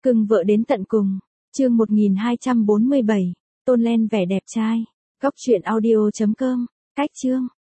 Cưng vợ đến tận cùng. Chương 1247. Tôn Len vẻ đẹp trai. Góc truyện audio.com. Cách chương.